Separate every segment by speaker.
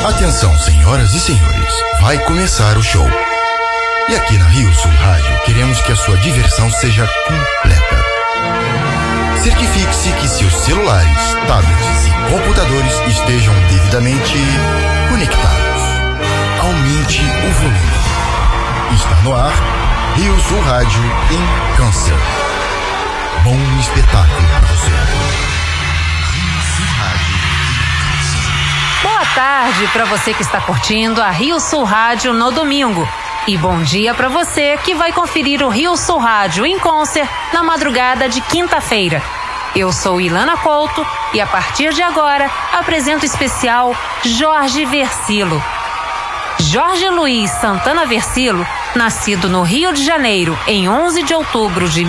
Speaker 1: Atenção, senhoras e senhores, vai começar o show. E aqui na Rio Sul Rádio queremos que a sua diversão seja completa. Certifique-se que seus celulares, tablets e computadores estejam devidamente conectados. Aumente o volume. Está no ar Rio Sul Rádio em Câncer. Bom espetáculo para você. Rio Sul Rádio.
Speaker 2: Boa tarde para você que está curtindo a Rio Sul Rádio no domingo. E bom dia para você que vai conferir o Rio Sul Rádio em Concert na madrugada de quinta-feira. Eu sou Ilana Couto e a partir de agora apresento o especial Jorge Versilo. Jorge Luiz Santana Versilo, nascido no Rio de Janeiro em 11 de outubro de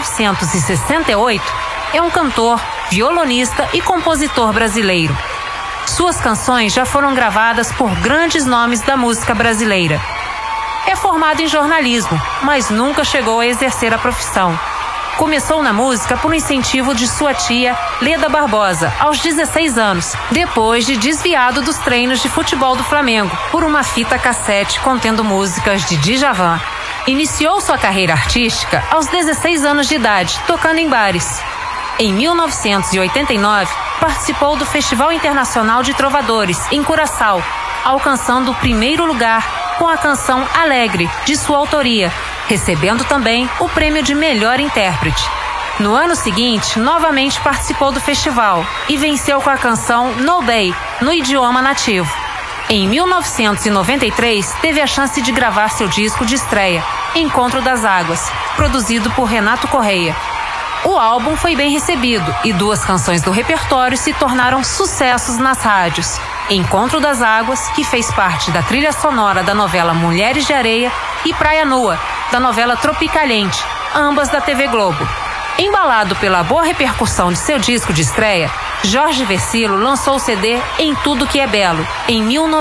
Speaker 2: 1968, é um cantor, violonista e compositor brasileiro. Suas canções já foram gravadas por grandes nomes da música brasileira. É formado em jornalismo, mas nunca chegou a exercer a profissão. Começou na música por um incentivo de sua tia, Leda Barbosa, aos 16 anos, depois de desviado dos treinos de futebol do Flamengo, por uma fita cassete contendo músicas de Djavan. Iniciou sua carreira artística aos 16 anos de idade, tocando em bares. Em 1989, participou do Festival Internacional de Trovadores, em Curaçao, alcançando o primeiro lugar com a canção Alegre, de sua autoria, recebendo também o prêmio de melhor intérprete. No ano seguinte, novamente participou do festival e venceu com a canção No Bay, no idioma nativo. Em 1993, teve a chance de gravar seu disco de estreia, Encontro das Águas, produzido por Renato Correia. O álbum foi bem recebido e duas canções do repertório se tornaram sucessos nas rádios. Encontro das Águas, que fez parte da trilha sonora da novela Mulheres de Areia, e Praia Nua, da novela Tropicalhente, ambas da TV Globo. Embalado pela boa repercussão de seu disco de estreia, Jorge Versilo lançou o CD Em Tudo Que É Belo, em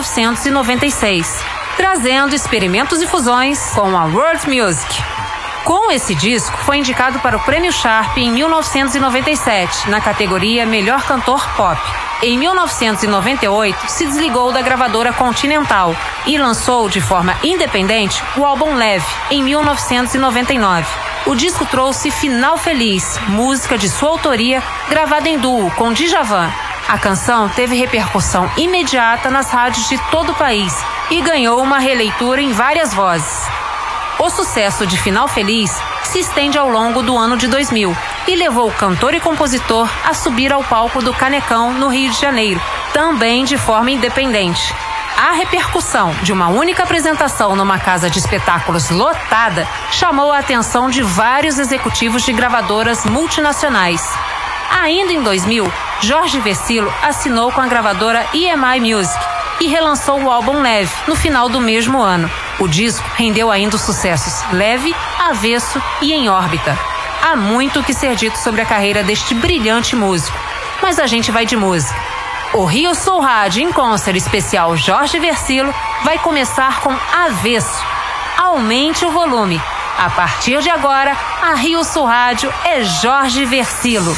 Speaker 2: 1996, trazendo experimentos e fusões com a World Music. Com esse disco, foi indicado para o Prêmio Sharp em 1997, na categoria Melhor Cantor Pop. Em 1998, se desligou da gravadora Continental e lançou, de forma independente, o álbum Leve, em 1999. O disco trouxe Final Feliz, música de sua autoria, gravada em duo com Djavan. A canção teve repercussão imediata nas rádios de todo o país e ganhou uma releitura em várias vozes. O sucesso de Final Feliz se estende ao longo do ano de 2000 e levou o cantor e compositor a subir ao palco do Canecão, no Rio de Janeiro, também de forma independente. A repercussão de uma única apresentação numa casa de espetáculos lotada chamou a atenção de vários executivos de gravadoras multinacionais. Ainda em 2000, Jorge Versilo assinou com a gravadora EMI Music e relançou o álbum Leve no final do mesmo ano. O disco rendeu ainda os sucessos Leve, Avesso e Em Órbita. Há muito o que ser dito sobre a carreira deste brilhante músico, mas a gente vai de música. O Rio Sul Rádio em Concert especial Jorge Versilo vai começar com Avesso. Aumente o volume. A partir de agora, a Rio Sul Rádio é Jorge Versilo.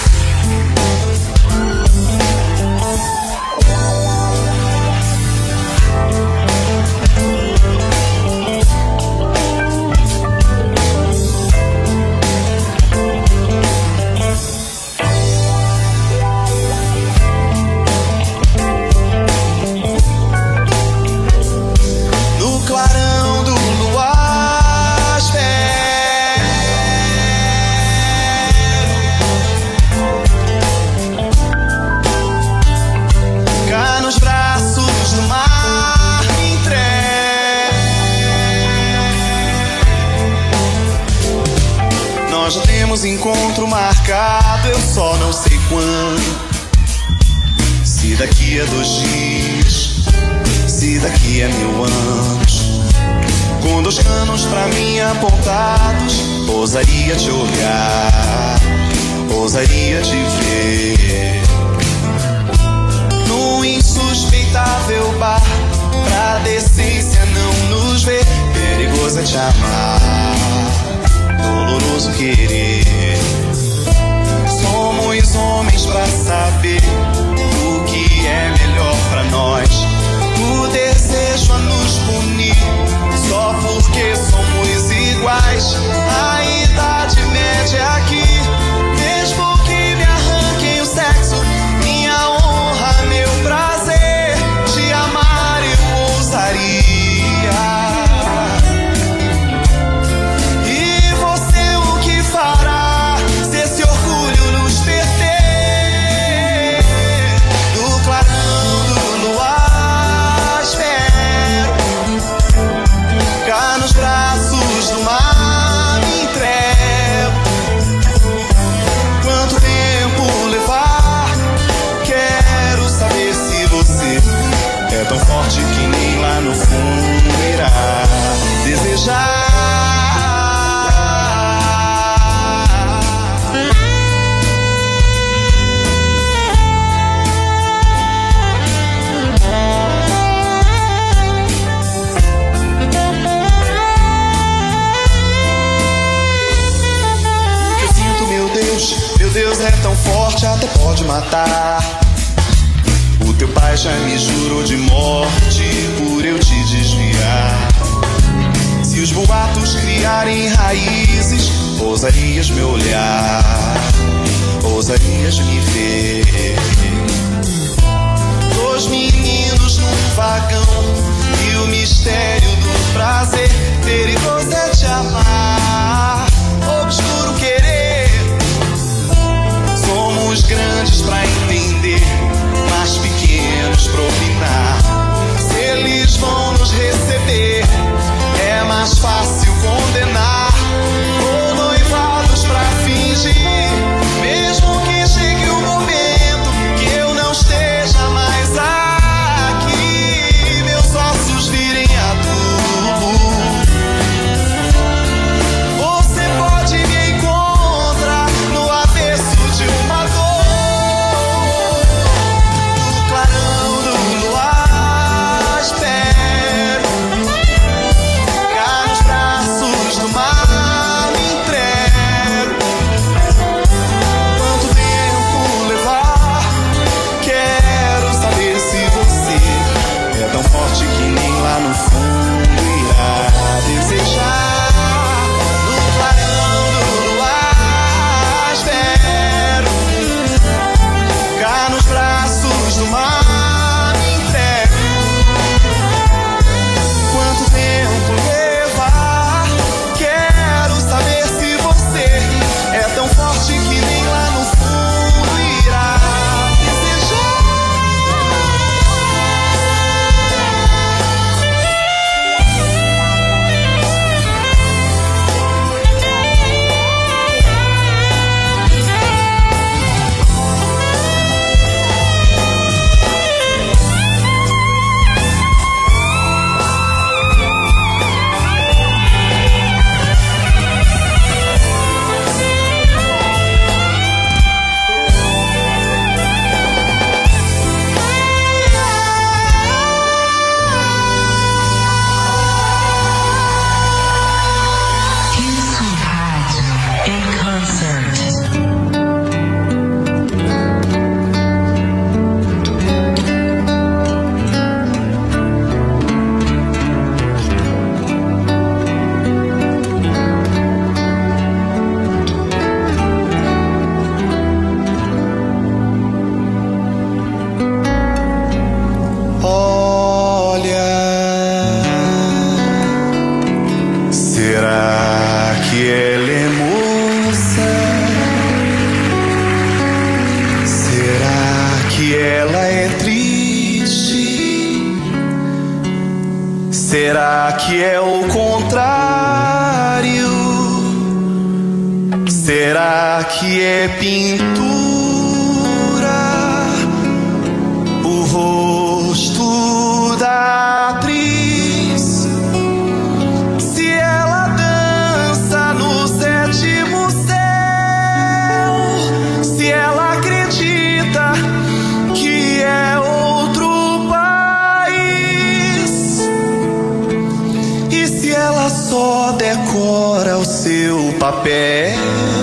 Speaker 3: Encontro marcado, eu só não sei quando. Se daqui a 2 dias, se daqui a 1000 anos. Com 2 canos pra mim apontados, ousaria te olhar, ousaria te ver. No insuspeitável bar, pra decência não nos ver. Perigoso é te amar, doloroso querer. Somos homens pra saber o que é melhor pra nós. O forte que nem lá no fundo irá desejar. Eu sinto, meu Deus é tão forte, até pode matar. O teu pai já me jurou de morte por eu te desviar. Se os boatos criarem raízes, ousarias me olhar, ousarias me ver. Dois meninos num vagão e o mistério do prazer. Perigoso é te amar, obscuro querer. Somos grandes pra entender, mas pequenos pra opinar. Se eles vão nos receber, é mais fácil condenar. Ou noivados pra fingir, mesmo que chegue o momento que eu não esteja mais aqui, meus ossos virem adubo. Você pode me encontrar no avesso de uma dor, no clarão do luar espero. Cá nos braços do mar me entrego. Quanto tempo levar? Quero saber se você é tão forte que nem lá no fundo irá desejar. No clarão do luar espero. Cá nos braços do mar me entrego. Quanto tempo levar? Quero saber se você é tão forte que nem lá no fundo irá desejar. Olha, será que ela é moça? Será que ela é triste? Será que é o contrário? Será que é pintura? O rosto da atriz. Se ela dança no sétimo céu, se ela acredita que é outro país, e se ela só decora o seu papel.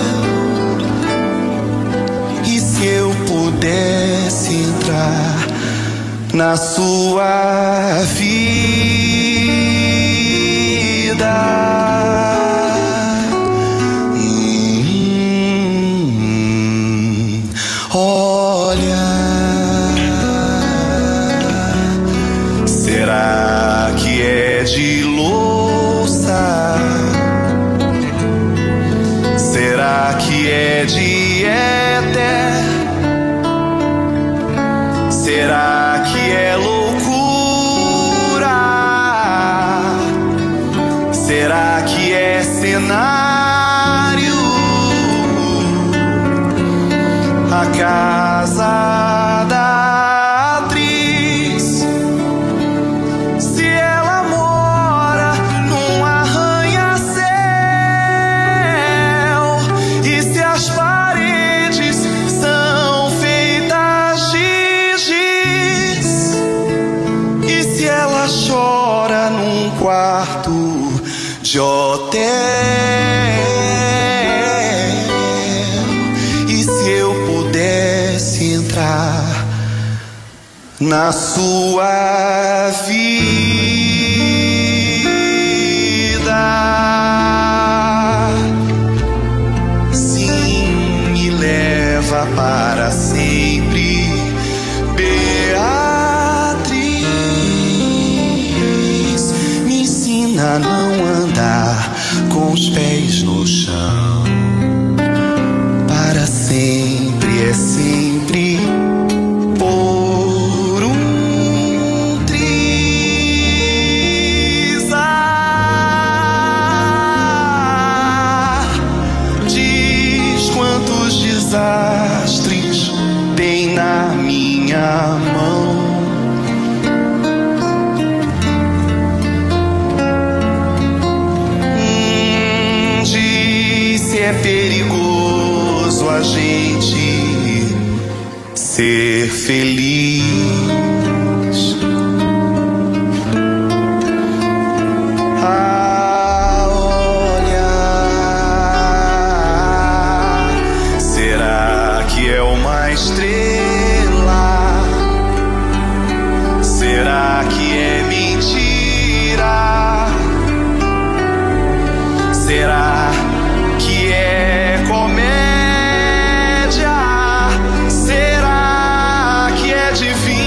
Speaker 3: E se eu pudesse entrar na sua vida, olha, será que é de louça? Será que é de éter? Será que é loucura? Será que é cenário? A casa da atriz quarto de hotel. E se eu pudesse entrar na sua vida, sim, me leva para sempre, Beatriz. Me ensina a não andar com os pés no chão. Para sempre é sempre por um triz. Diz quantos desastres tem na minha mão. Diz se é perigoso a gente ser feliz. Ah, olha, será que é uma estrela? Será que é mentira? Será que é comédia? Será que é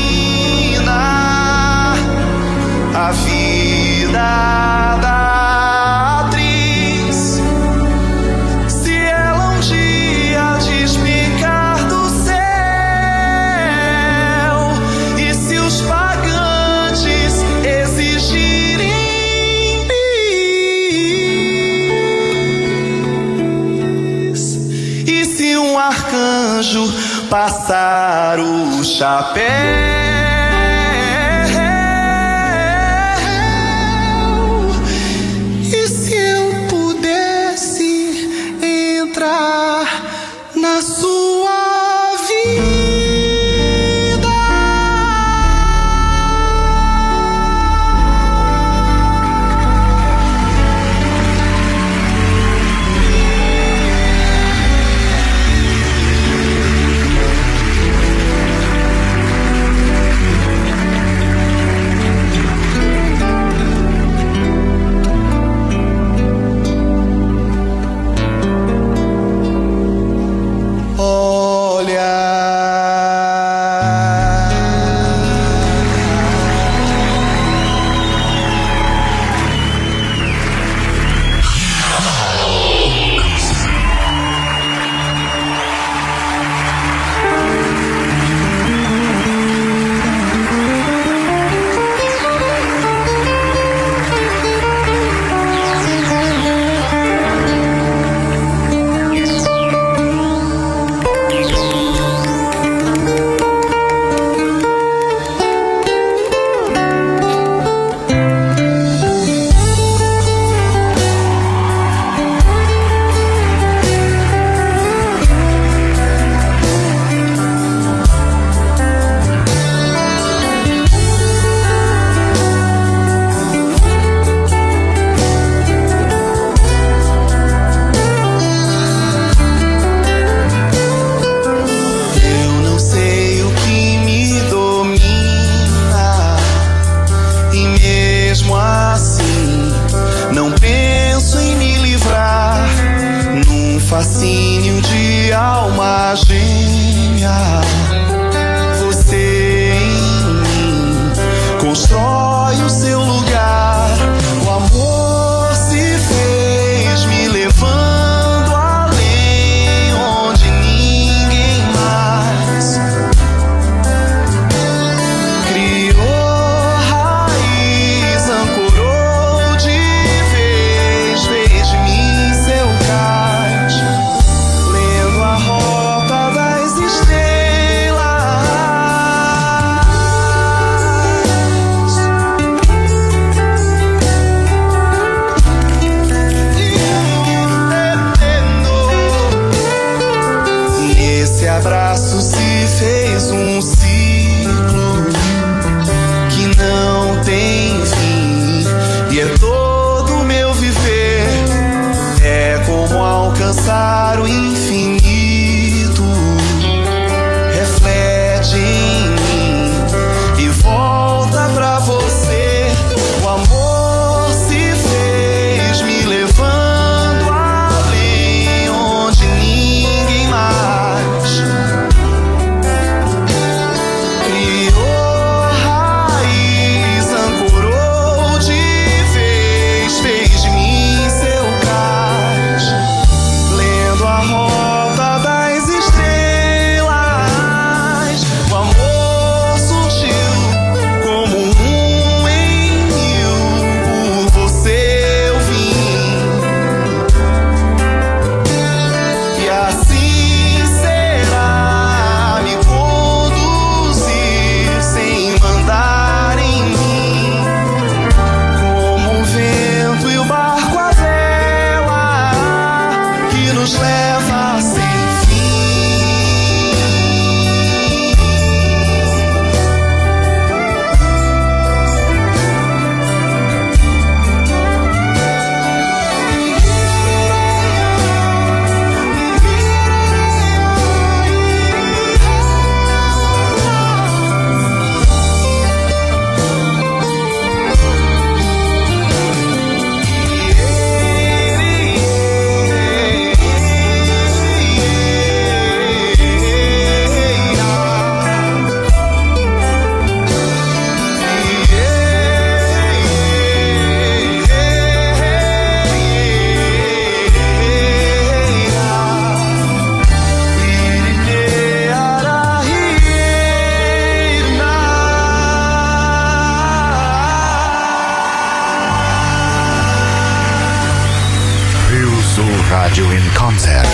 Speaker 3: divina a vida da atriz? Se ela um dia despencar do céu, e se os pagantes exigirem bis, e se um arcanjo passar o chapéu, e se eu pudesse entrar na sua vida. Fascínio de alma gêmea, você em mim constrói o seu lugar. O amor se fez me levando além, onde ninguém mais criou raiz, ancorou de vez, fez de mim seu cais. Lendo a rota da existência,
Speaker 1: Radio in Concert.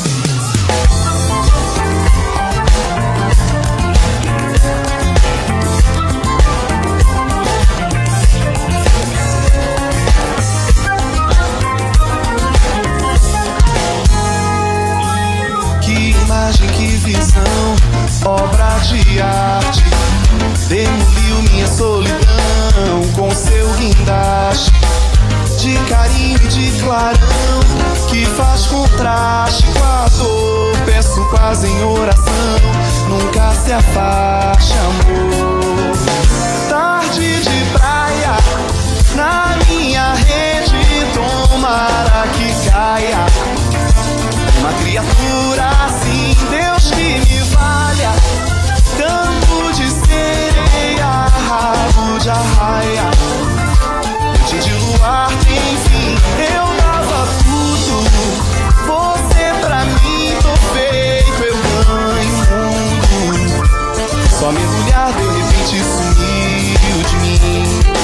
Speaker 3: Que visão, obra de arte, demoliu minha solidão com seu guindaste de carinho e de clarão que faz contraste com a dor. Peço quase em oração, nunca se afaste, amor. Tarde de praia, na minha rede, tomara que caia uma criatura assim, Deus que me valha. Campo de sereia, rabo de arraia, noite de luar, enfim, eu dava tudo. Você pra mim, tô feito, eu ganho o mundo. Só mergulhar, de repente sumiu de mim.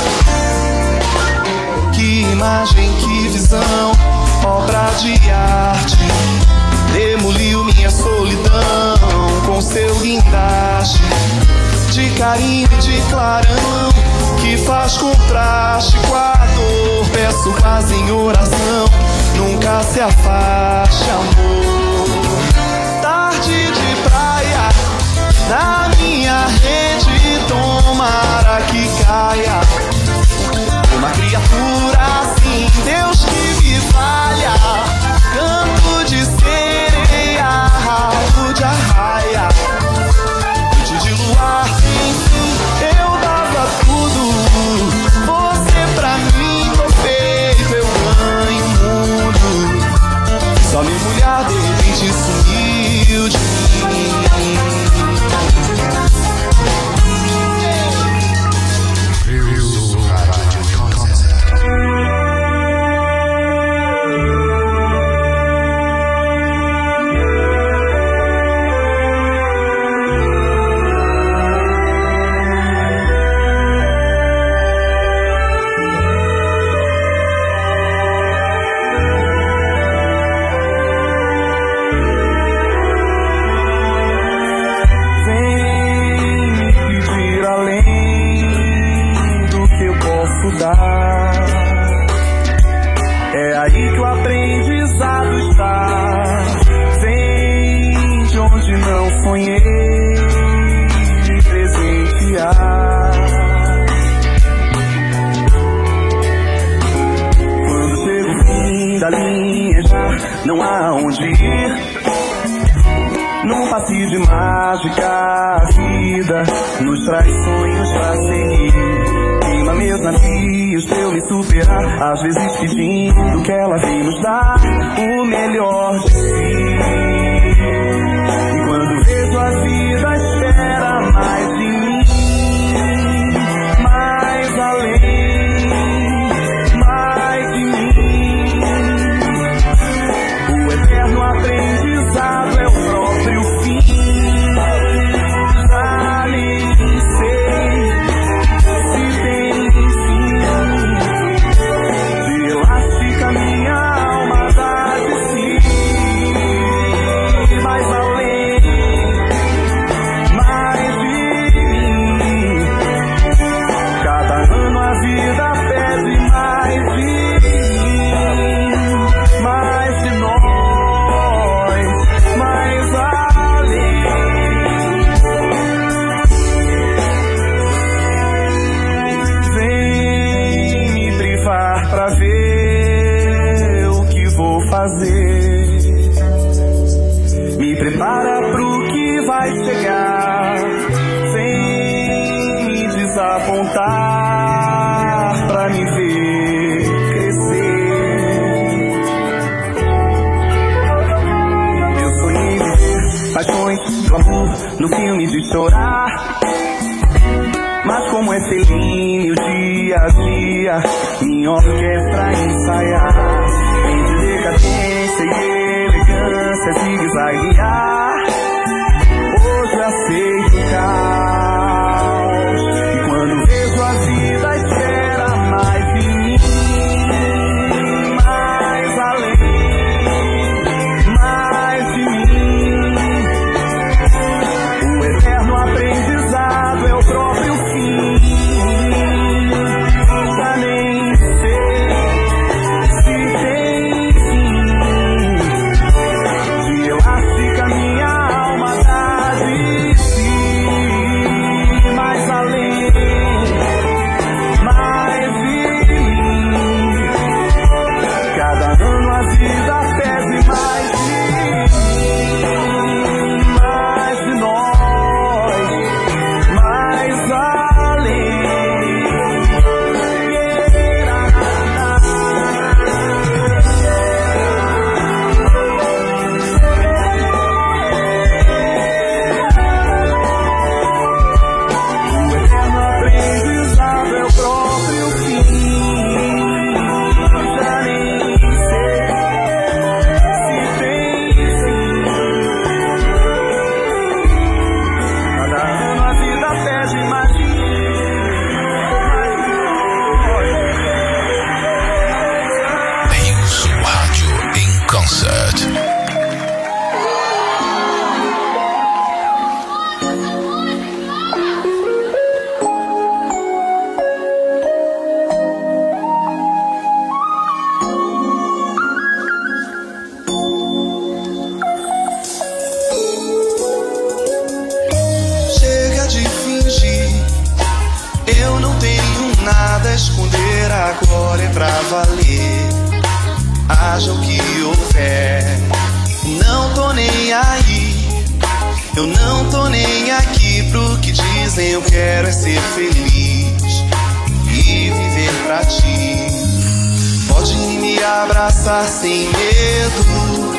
Speaker 3: Que imagem, que visão, obra de arte, demoliu minha solidão com seu guindaste de carinho e de clarão que faz contraste com a dor. Peço quase em oração, nunca se afaste, amor. Tarde de praia, na minha rede, tomara que caia uma criatura assim, Deus que me valha. Campo de sereia, rabo de arraia, noite de luar, enfim, eu dava tudo. Você pra mim, tô feito, eu ganho o mundo. Só mergulhar, de repente sumiu de mim. É aí que o aprendizado está. Vem de onde não sonhei me presentear. Quando chega o fim da linha, já não há onde ir. Num passe de mágica, a vida nos traz sonhos pra seguir. Queima meus navios pra eu me superar, às vezes pedindo que ela vem nos dar o melhor de si. E quando vejo a vida, espera mais de mim, mais além, mais de mim. O eterno aprendizado é o próprio fim. Já nem sei se tem fim. De elástica minha alma dá de si, mais além, mais de mim. Cada ano a vida pede mais de mim, mais de nós, mais além. Vem me privar pra ver o que vou fazer. Me prepara pro que vai chegar. Vem me desapontar pra me ver crescer. Eu sonhei viver paixões, glamour no filme de chorar. Mas como é Celine o dia a dia, minha orquestra ensaiar. Entre decadência e elegância, zigue-zaguear. Hoje aceito o caos. E quando vejo a vida, espera mais de mim, mais além, nada esconder, agora é pra valer. Haja o que houver, não tô nem aí. Eu não tô nem aqui pro que dizem, eu quero é ser feliz e viver pra ti. Pode me abraçar sem medo,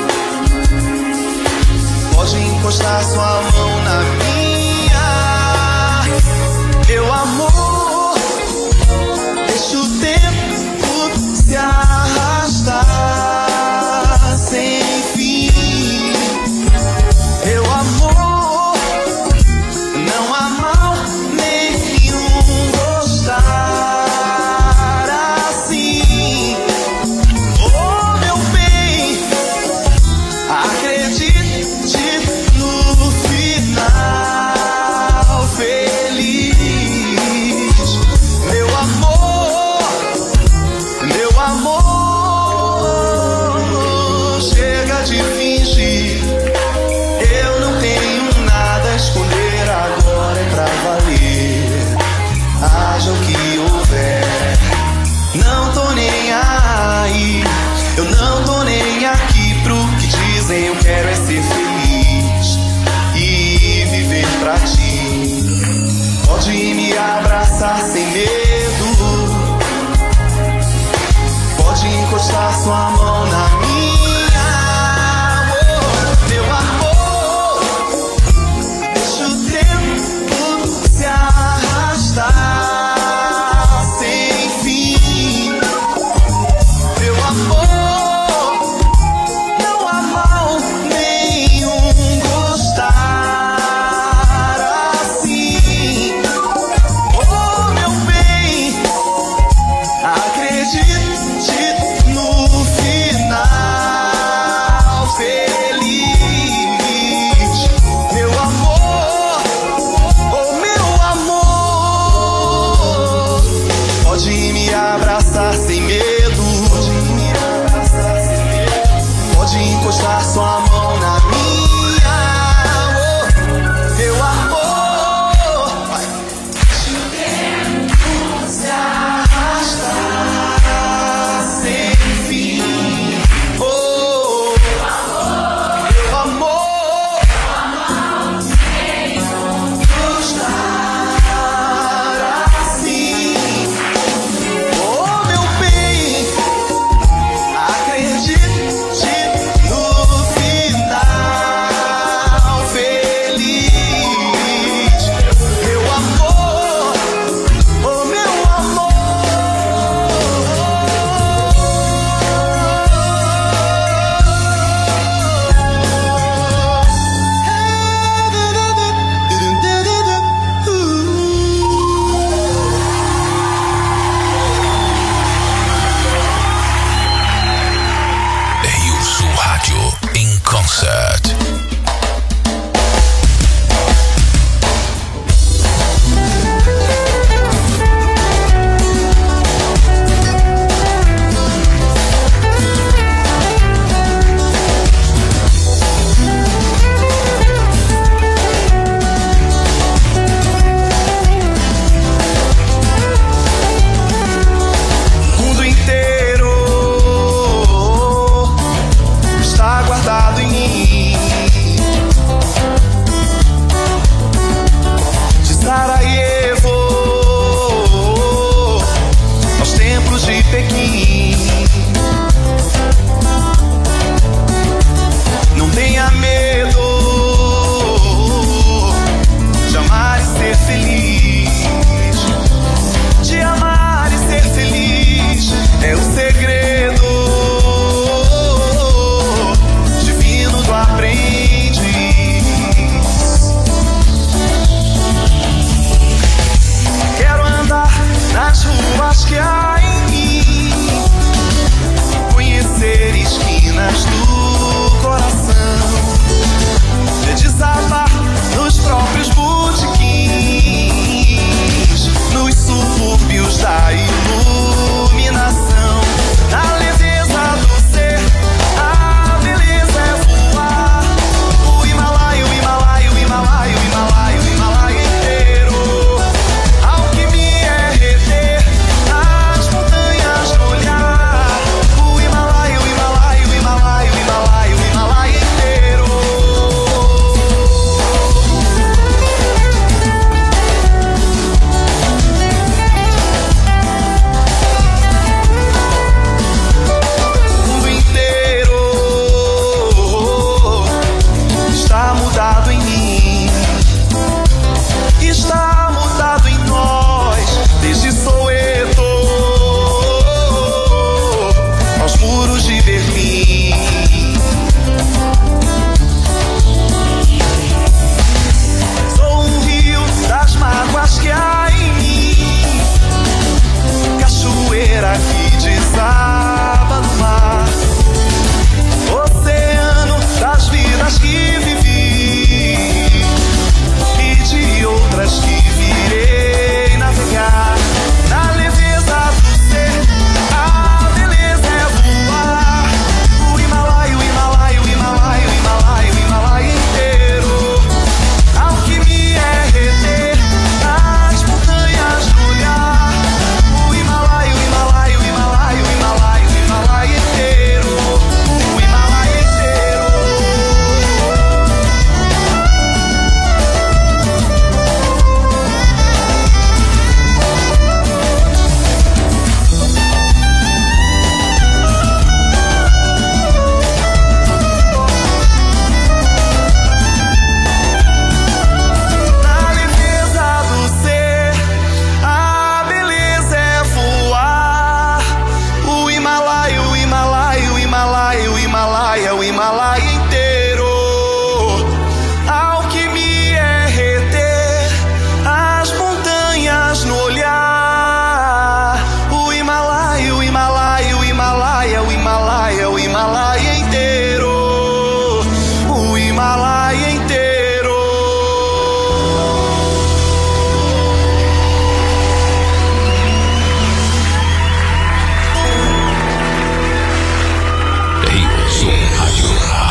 Speaker 3: pode encostar sua mão na minha. Meu amor, deixa o tempo se arrastar sem fim. Meu amor, não há mal nenhum gostar assim. Oh, meu bem, acredite no final.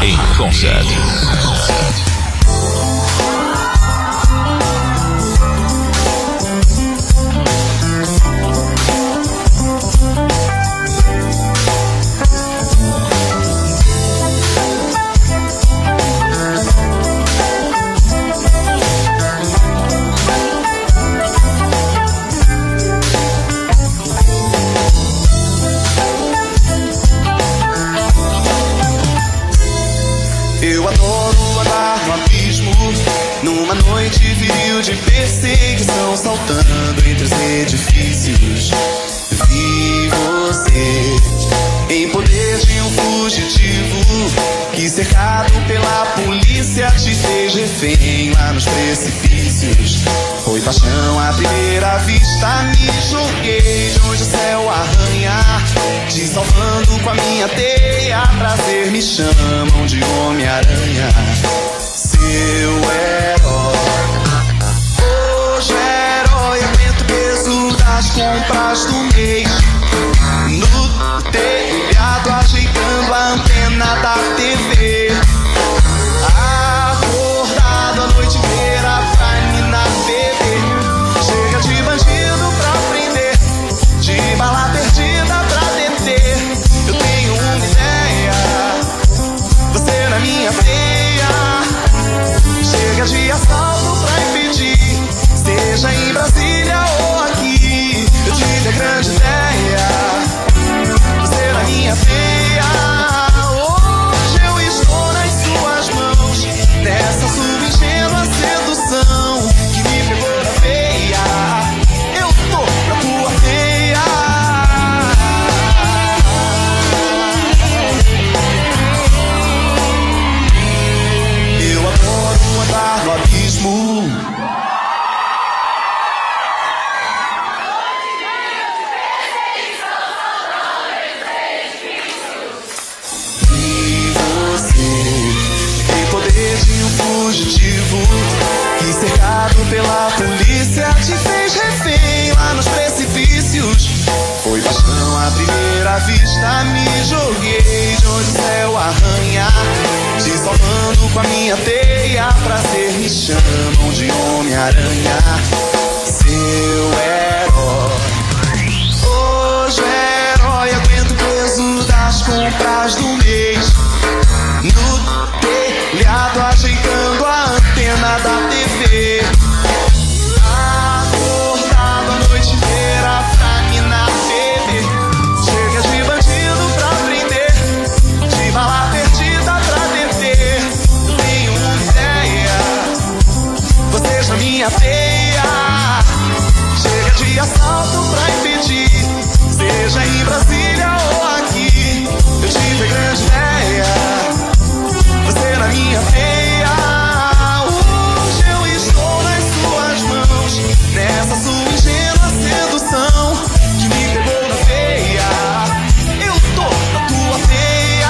Speaker 4: em Concert.
Speaker 3: Eu adoro andar no abismo, numa noite viril de perseguição, saltando entre os edifícios. Vi você em poder de um fugitivo que, cercado pela polícia, te fez refém lá nos precipícios. Foi paixão à primeira vista, me joguei de onde o céu arranha, te salvando com a minha teia. Prazer me chamam de Homem-Aranha, seu herói. Hoje herói, aguento o peso das compras do mês, no telhado ajeitando a antena da TV, acordado a noite inteira pra ninar bebê. Chega de bandido pra prender, de bala perdida pra deter. Eu tenho uma ideia, você na minha teia. Chega de assalto pra impedir, seja em Brasília ou aqui. Eu tive a grande ideia, você na minha teia. Hoje eu estou nas suas mãos, nessa sua ingênua sedução que me pegou na veia. Eu tô na tua teia. Eu adoro andar no abismo. Fugitivo que, cercado pela polícia, te fez refém lá nos precipícios. Foi paixão à primeira vista, me joguei de onde o céu arranha, te salvando com a minha teia. Prazer me chamam de Homem-Aranha, seu herói. Hoje herói, aguento o peso das compras do mês, no telhado ajeitando a antena da TV, acordado a noite inteira pra ninar bebê. Chega de bandido pra prender, de bala perdida pra deter. Eu tenho uma ideia, vocês na minha teia. Chega de assalto pra impedir, seja em Brasília ou aqui. Eu tive a grande ideia, você na minha teia. Hoje eu estou nas suas mãos, nessa sua ingênua sedução que me pegou na veia. Eu tô na tua teia.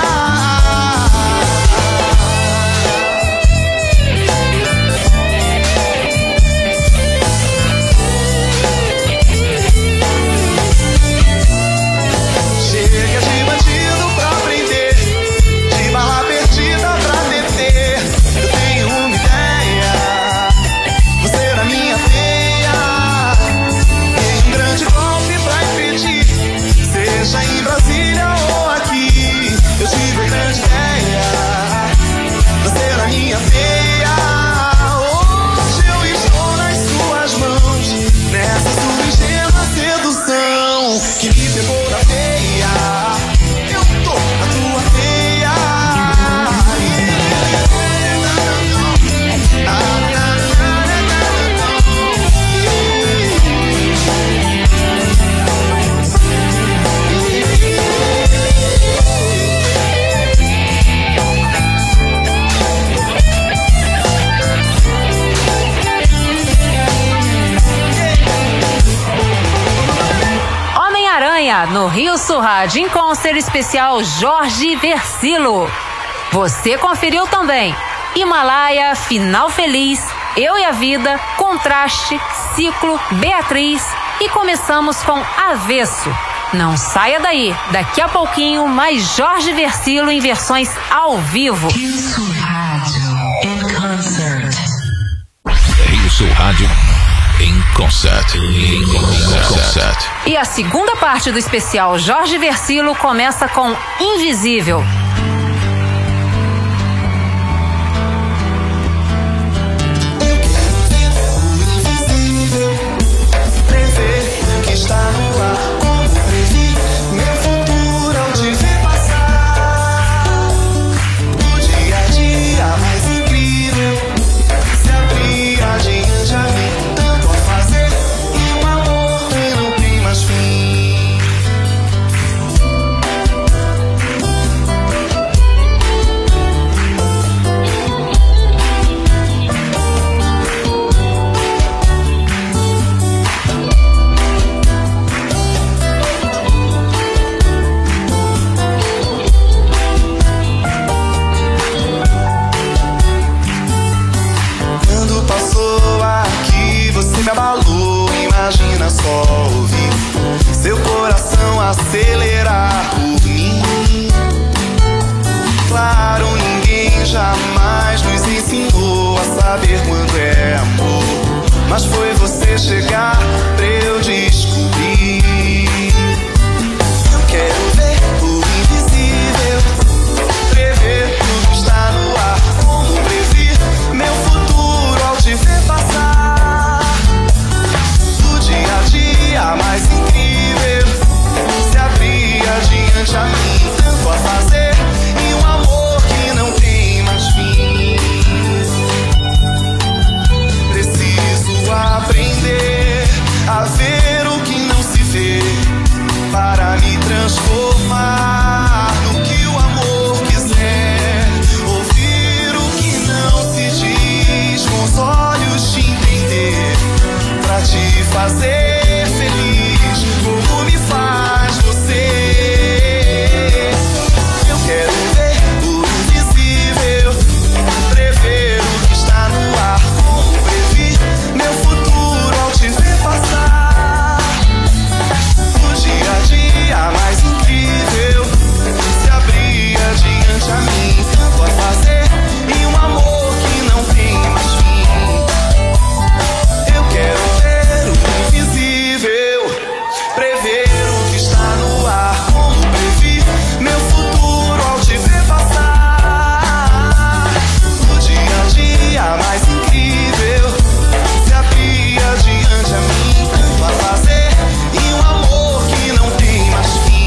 Speaker 3: Chega de bandido pra prender, de bala perdida pra deter. Eu tenho uma ideia, você na minha teia. Tem um grande golpe pra impedir, seja em Brasília ou aqui. Eu tive a grande ideia, você na minha teia. Hoje eu estou nas suas mãos, nessa sua ingênua sedução que me pegou na veia. Eu tô na tua teia.
Speaker 2: Homem-Aranha no Rio Sul Rádio em Concert especial Jorge Versilo. Você conferiu também Himalaia, Final Feliz, Eu e a Vida, Contraste, Ciclo, Beatriz e começamos com Avesso, Não saia daí, daqui a pouquinho mais Jorge Versilo em versões ao vivo.
Speaker 4: Rio Sul Rádio em concert.
Speaker 5: Rio Sul Rádio em concert.
Speaker 2: E a segunda parte do especial Jorge Versilo começa com Invisível.
Speaker 3: Imagina só ouvir seu coração acelerar por mim. Claro, ninguém jamais nos ensinou a saber quando é amor, mas foi você chegar pra eu descobrir. Eu quero ver o invisível, prever tudo que está no ar, como prever meu futuro ao te ver passar. A mais incrível se abria diante a mim, tanto a fazer e um amor que não tem mais fim. Preciso aprender a ver o que não se vê, para me transformar no que o amor quiser, ouvir o que não se diz, com os olhos te entender, pra te fazer como me faz você. Eu quero ver o invisível, prever o que está no ar, como prever meu futuro ao te ver passar. O dia a dia mais incrível se abria diante a mim, tanto a fazer e um amor que não tem mais fim. Eu quero ver o invisível, prever o que está no ar, como prever meu futuro ao te ver passar. O dia a dia mais incrível se abria diante a mim, tanto a fazer e um amor que não tem mais fim.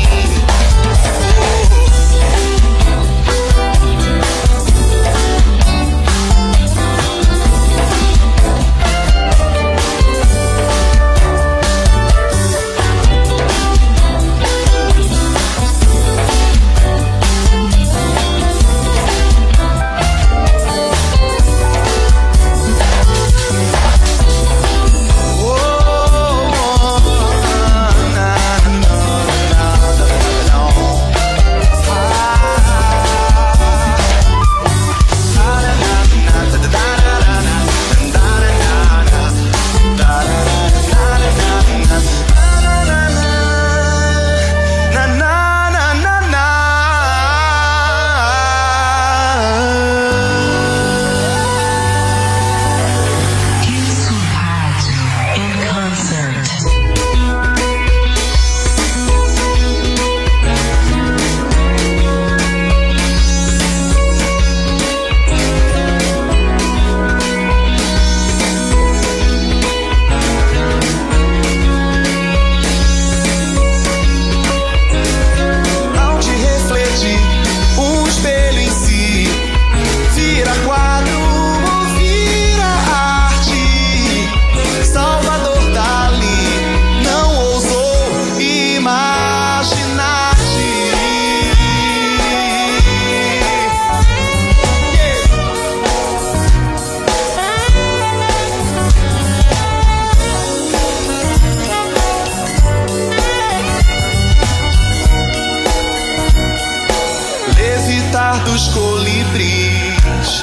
Speaker 3: dos colibris,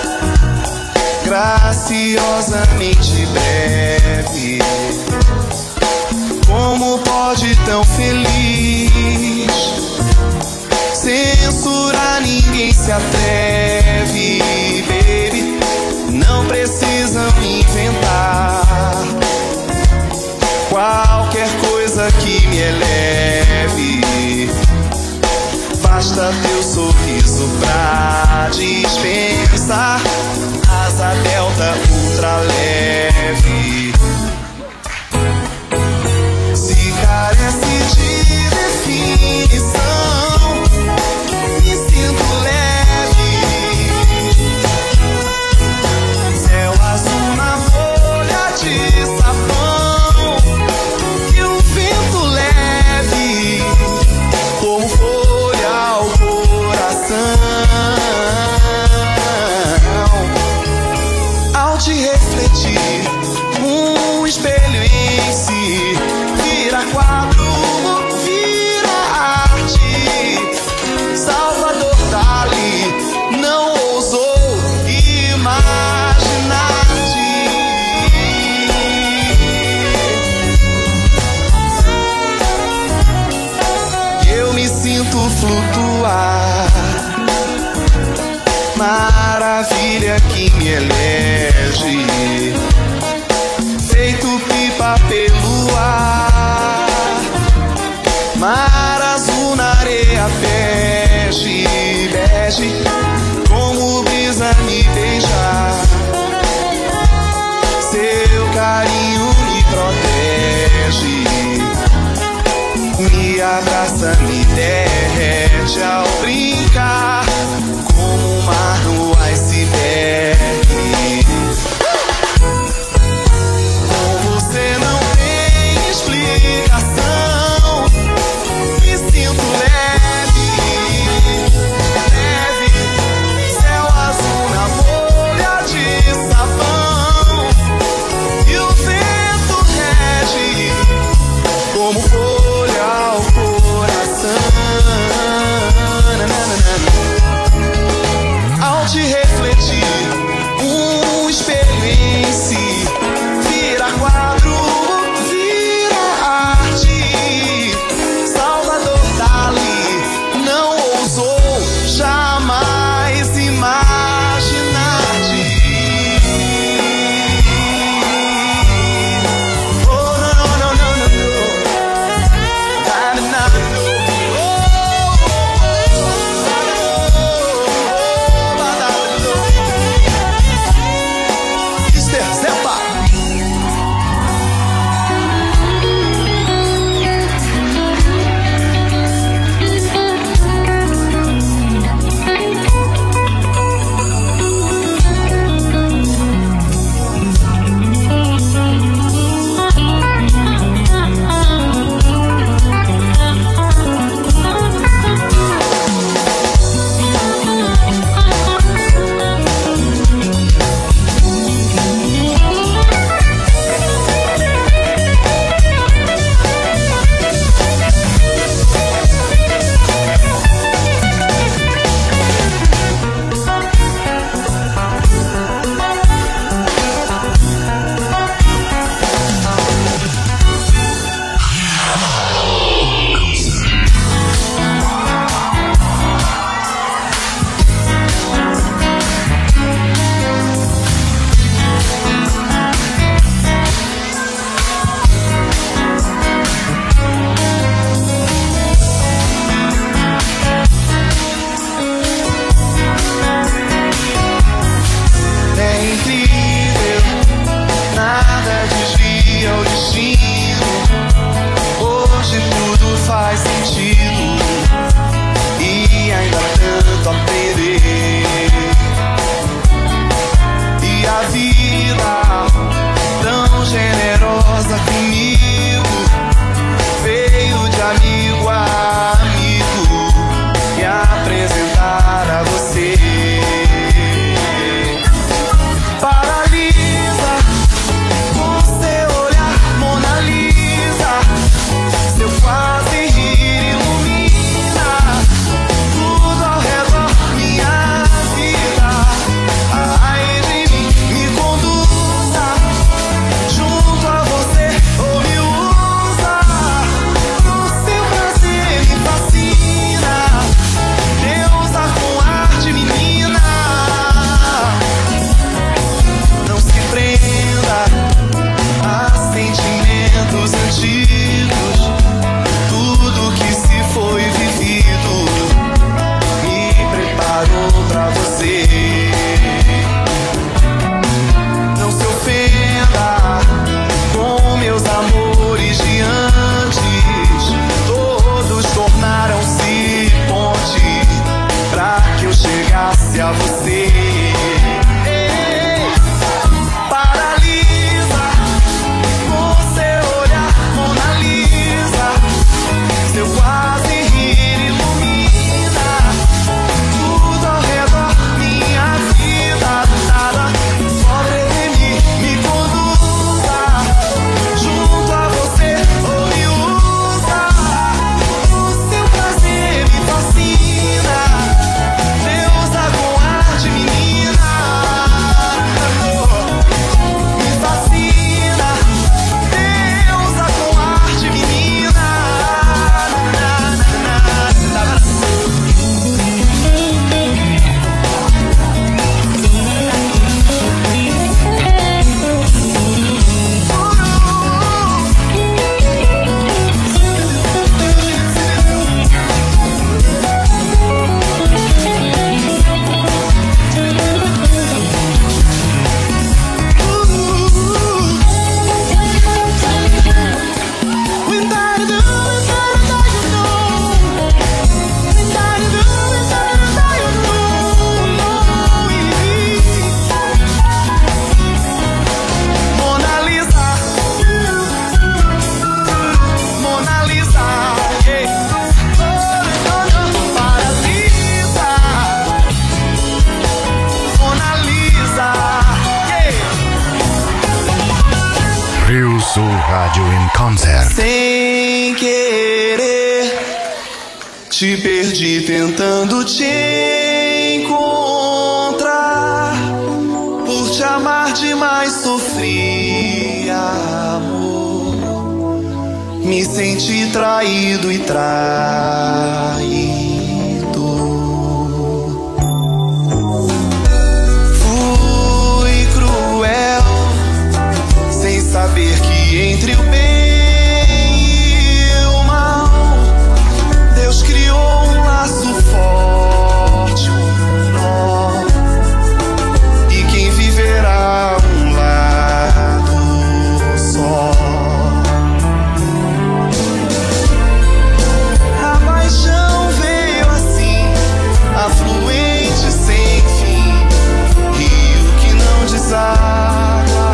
Speaker 3: graciosamente breve. Como pode tão feliz se atreve, baby. Não precisam inventar qualquer coisa que me eleve. Basta teu sorriso pra dispensar asa delta ultra leve. Se carece de definição, me sinto leve. Céu azul na folha de sabão e um vento leve como folha ao coração. Ao te refletir, um espelho em si vira quadro, vira arte. Salvador Dali não ousou imaginar-te. Eu me sinto flutuar, maravilha que me elege, feito pipa pelo ar. Mar azul na areia bege, bege, como brisa me beijar. Seu carinho me protege, me abraça, me derrete ao brincar, como o mar no iceberg. Com você não tem explicação, me sinto leve, leve. Céu azul na folha de sabão e o vento rege como folha ao coração.
Speaker 1: Rádio in Concert.
Speaker 3: Sem querer, te perdi tentando te encontrar. Por te amar demais sofri, amor. Me senti traído e traído. Fui cruel, sem saber que entre o bem e o mal, Deus criou um laço forte, um nó. E quem viverá um lado só. A paixão veio assim, afluente sem fim, rio que não deságua.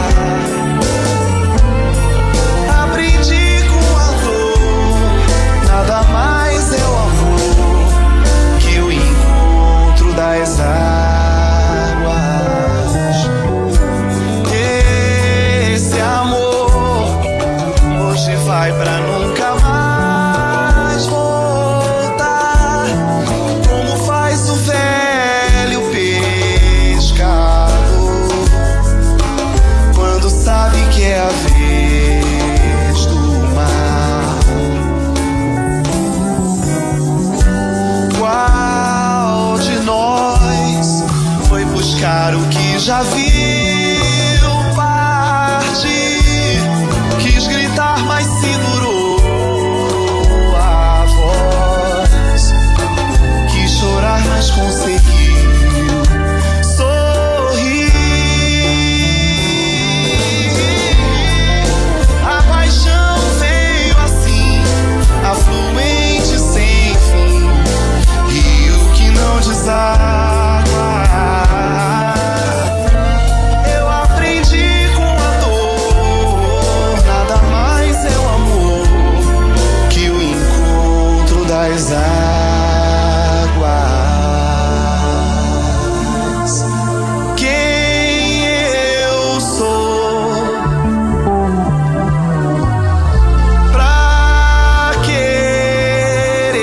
Speaker 3: Aprendi com a dor, nada mais é o amor que o encontro das águas. Esse amor hoje vai pra nunca mais voltar, como faz o velho pescador quando sabe que é a vez do mar. Qual de nós foi buscar o que já viu partir? Quis gritar, mas segurou a voz. Quis chorar, mas conseguiu sorrir. A paixão veio assim, afluente sem fim, rio que não deságua. Eu aprendi com a dor, nada mais é o amor que o encontro das águas. Quem eu sou pra querer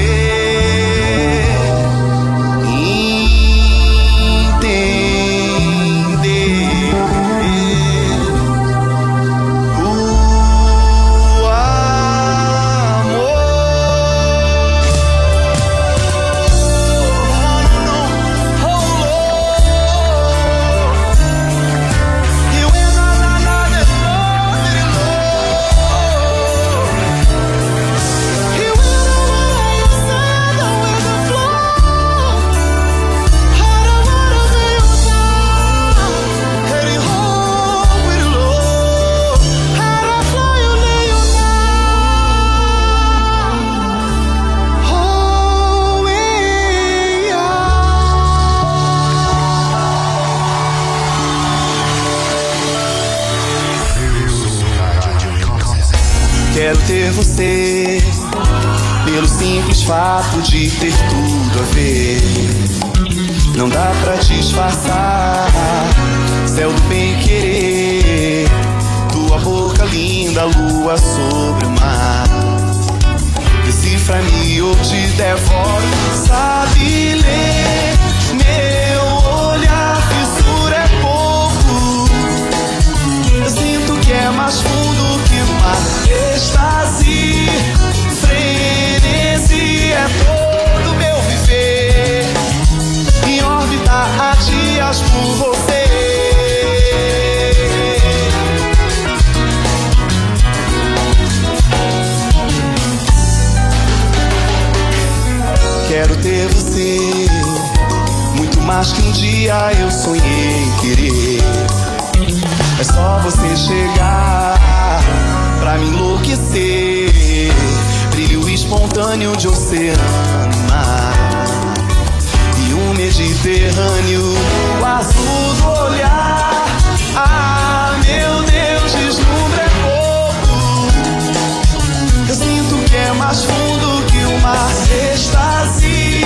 Speaker 3: entender o amor. You and another you with the flow. Heading home with the low. How to fly you lay you down. Oh,
Speaker 1: Rádio in Concert.
Speaker 3: quero ter você, pelo simples fato de ter tudo a ver. Não dá pra disfarçar, céu do bem querer. Tua boca linda, lua sobre o mar. Decifra-me ou te devoro. Sabe ler meu olhar, fissura é pouco. Eu sinto que é mais fundo que o mar. Êxtase, frenesi é todo meu viver. Em órbita há dias por você. Quero ter você, muito mais que um dia eu sonhei querer. É só você chegar pra me enlouquecer. Brilho espontâneo de oceano e mar, e um Mediterrâneo no azul do olhar. Ah, meu Deus, deslumbre é pouco. Eu sinto que é mais fundo que o mar. Êxtase,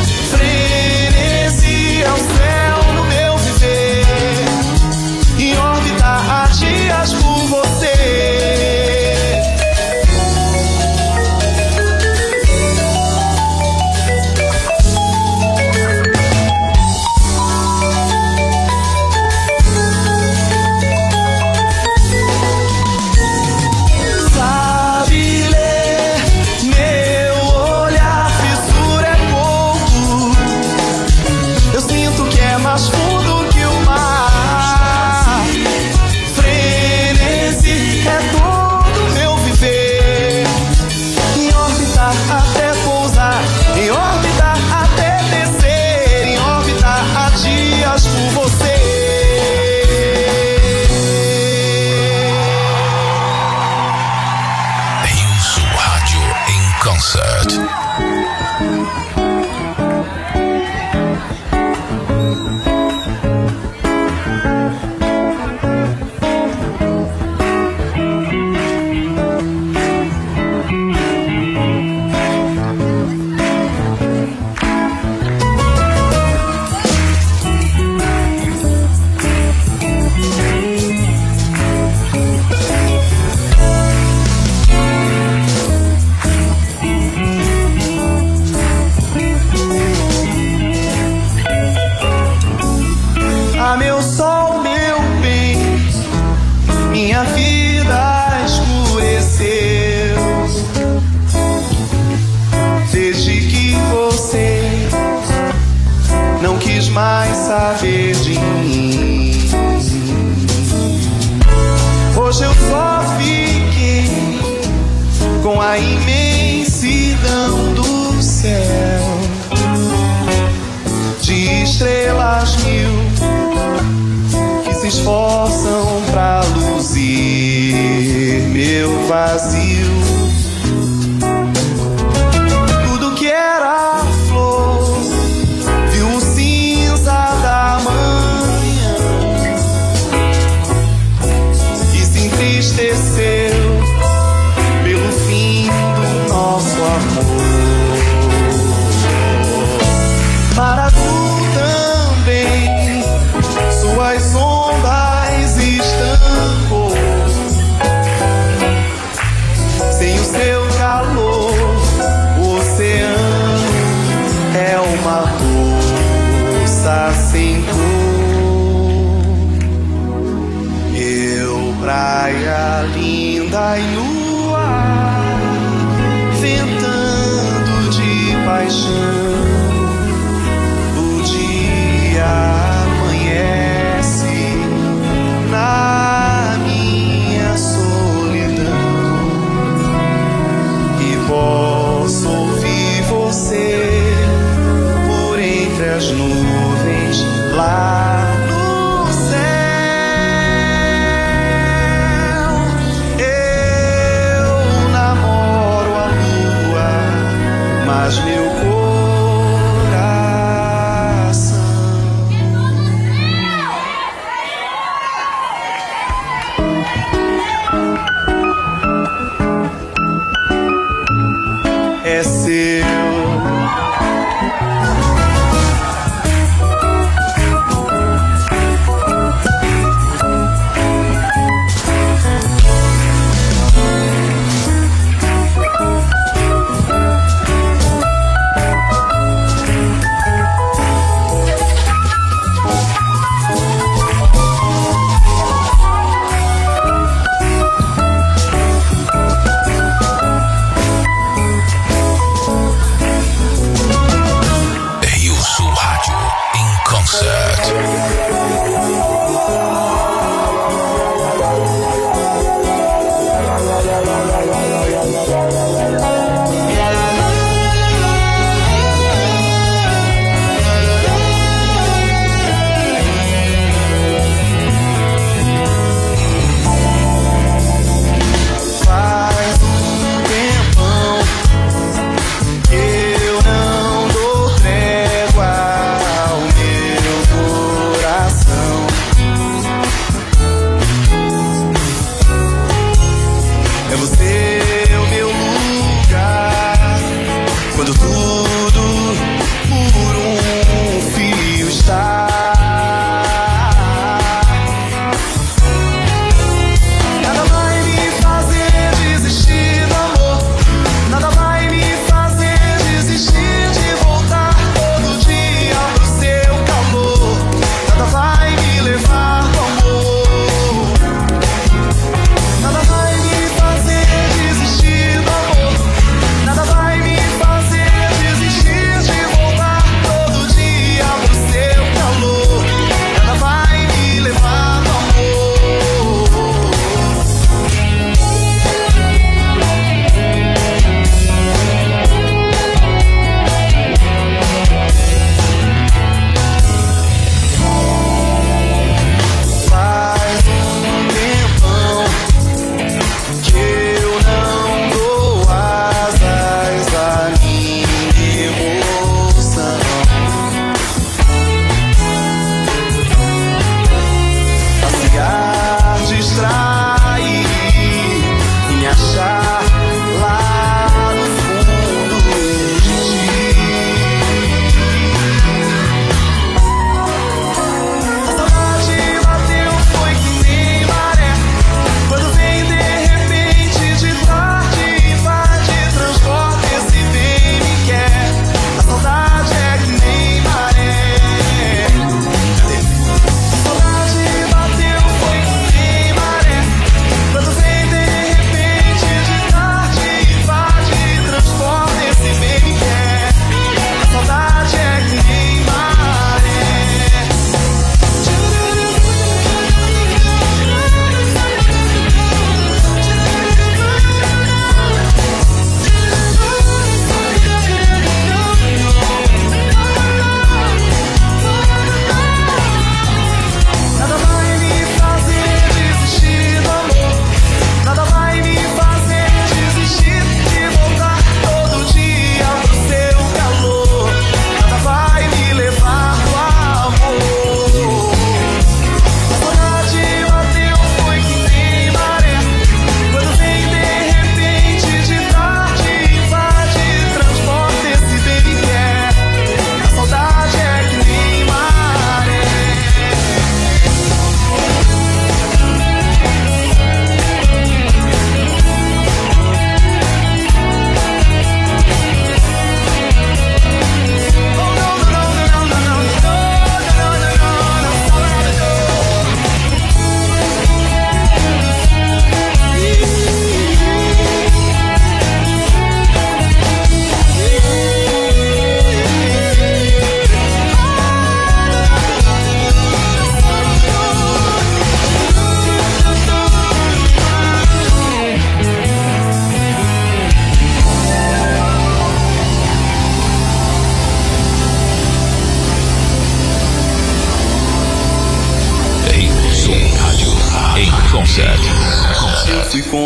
Speaker 3: frenesi é o céu no meu viver. Em órbita há dias por você.
Speaker 5: Concert.
Speaker 3: Mais saber de mim. Hoje eu só fiquei com a imensidão do céu, de estrelas mil que se esforçam pra luzir meu vazio. Tudo que era flor viu o da manhã e se entristeceu pelo fim do nosso amor. Para tu também suas ondas estancou, sem o seu calor o oceano é uma poça sem cor. Eu, praia linda e lua, ventando de paixão. O dia amanhece na minha solidão e posso ouvir você por entre as nuvens lá no céu. Eu namoro a lua, mas meu coração é seu.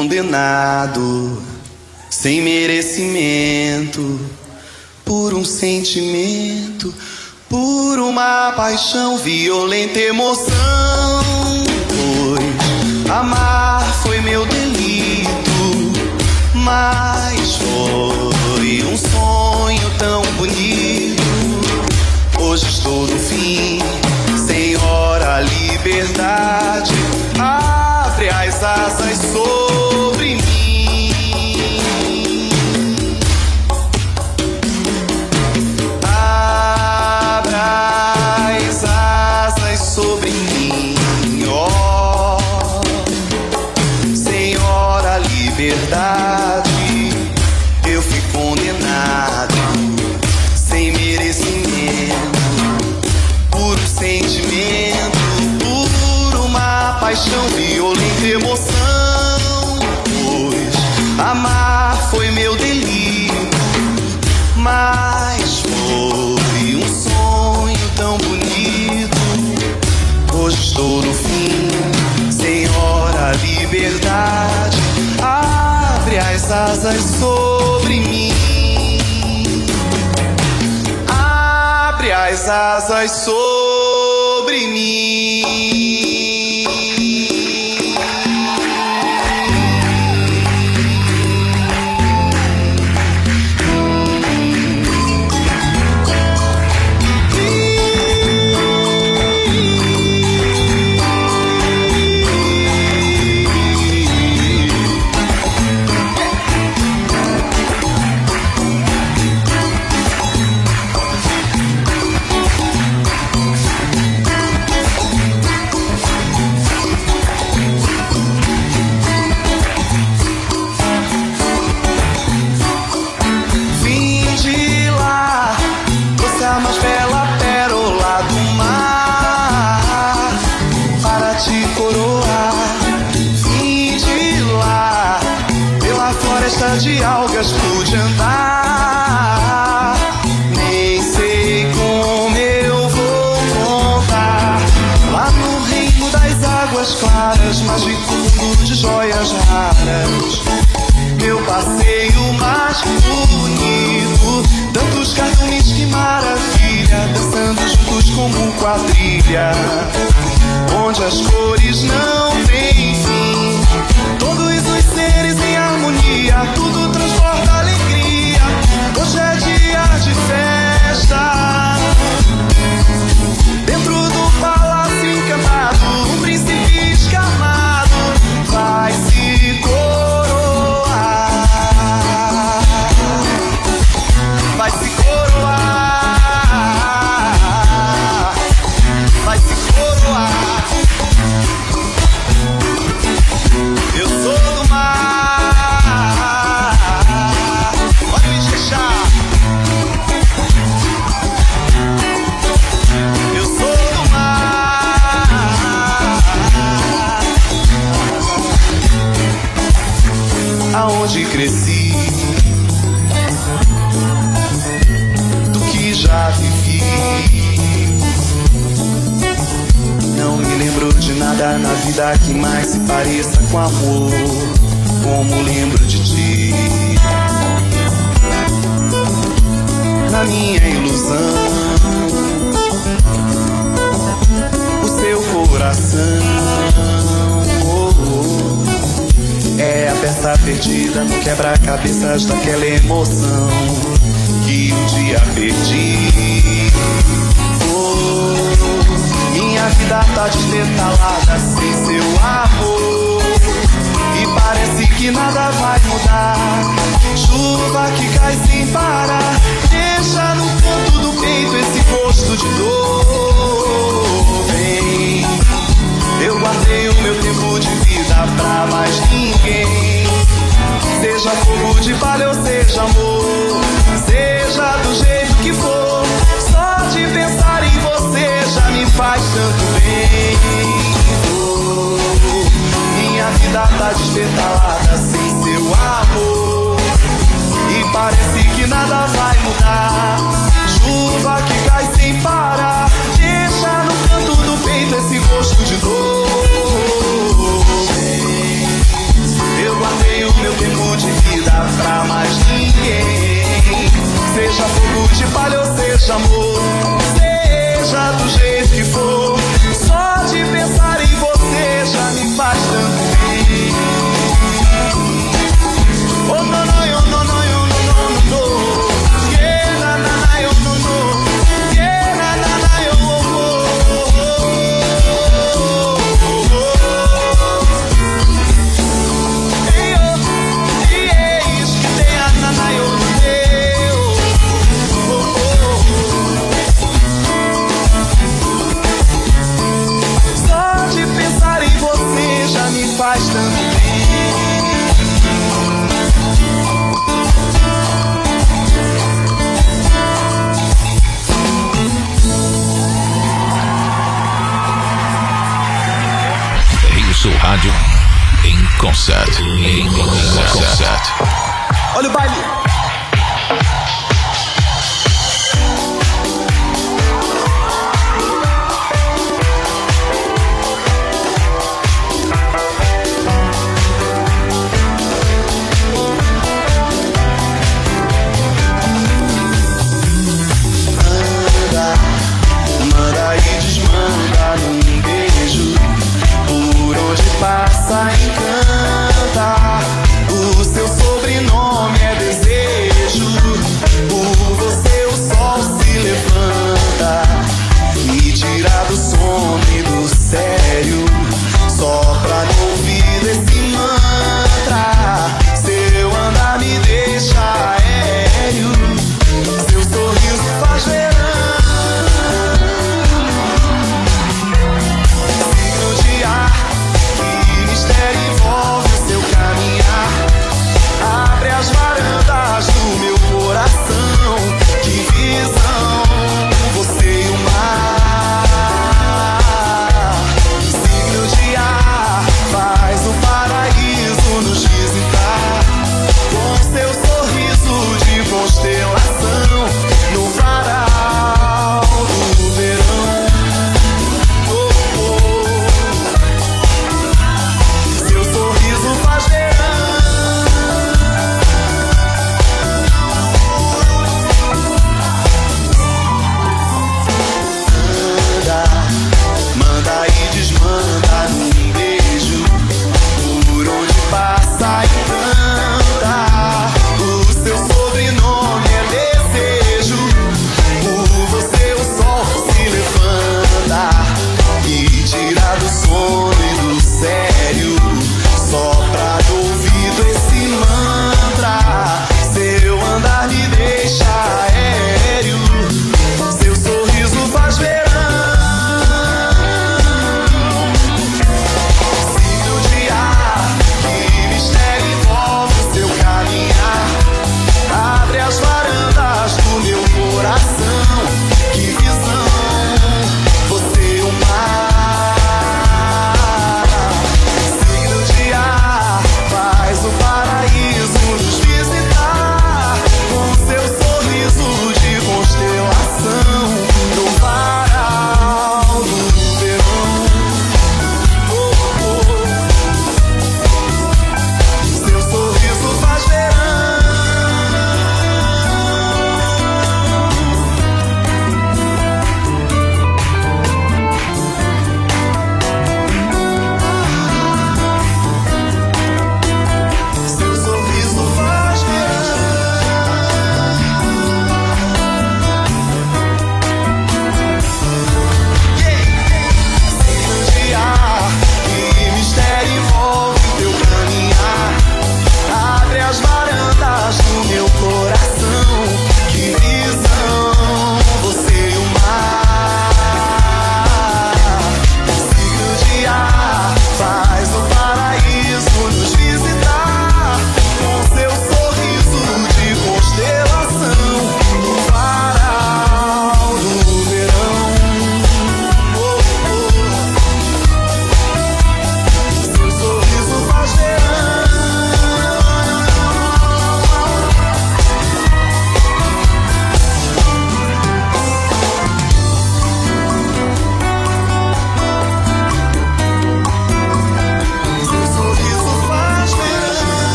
Speaker 3: condenado, sem merecimento, por um sentimento, por uma paixão, violenta emoção. Pois amar foi meu delito, mas foi um sonho tão bonito. Hoje estou no fim, Senhora liberdade, abre as asas sobre mim. Abra as asas sobre mim, ó Senhora liberdade. Eu fui condenado, sem merecimento, por um sentimento, por uma paixão, violenta emoção. Pois amar foi meu delírio, mas foi um sonho tão bonito. Hoje estou no fim, Senhora liberdade, abre as asas sobre mim. Abre as asas sobre mim. De algas pude andar, nem sei como eu vou voltar. Lá no reino das águas claras, mágico mundo de joias raras, meu passeio mais bonito. Tantos cardumes, que maravilha, dançando juntos como quadrilha, onde as cores não têm fim. Todos os seres em harmonia, tudo transporta alegria. Hoje é dia de festa, dentro do palácio encantado, um príncipe escamado vai se coroar. Vai se coroar. Vai se coroar. Eu sou do mar, olha o Ijexá. Eu sou do mar, aonde cresci, do que já vivi. Não me lembro de nada na vida que mais se pareça com amor, como lembro de ti. Na minha ilusão, o seu coração, é a peça perdida no quebra-cabeças daquela emoção que um dia perdi. Minha vida tá desdetalada sem seu amor, e parece que nada vai mudar. Chuva que cai sem parar, deixa no canto do peito esse gosto de dor. Vem, eu guardei o meu tempo de vida pra mais ninguém. Seja fogo de palha ou seja amor, seja do jeito que for, só de pensar em você já me faz tanto bem. Minha vida tá desdetalada sem seu amor, e parece que nada vai mudar. Chuva que cai sem parar, deixa no canto do peito esse gosto de dor. Eu guardei seja amor, seja do jeito que for. Só de pensar em você já me faz tanto bem. Oh, no, no, yo, no, no, yo, no, no, no, no. Yeah, na, na, na, yo, no, no. Yeah, na, na, na, yo, oh, oh, oh, oh, oh. Hey, oh, yeah, isso que tem a na, na, yo, no, meu. Oh, oh, oh. Só de pensar em você já me faz tanto bem.
Speaker 5: Rio Sul Rádio em concert. Em concert.
Speaker 3: Olha o baile. Manda e desmanda num beijo. Por onde passa encanta. O seu sobrenome é desejo.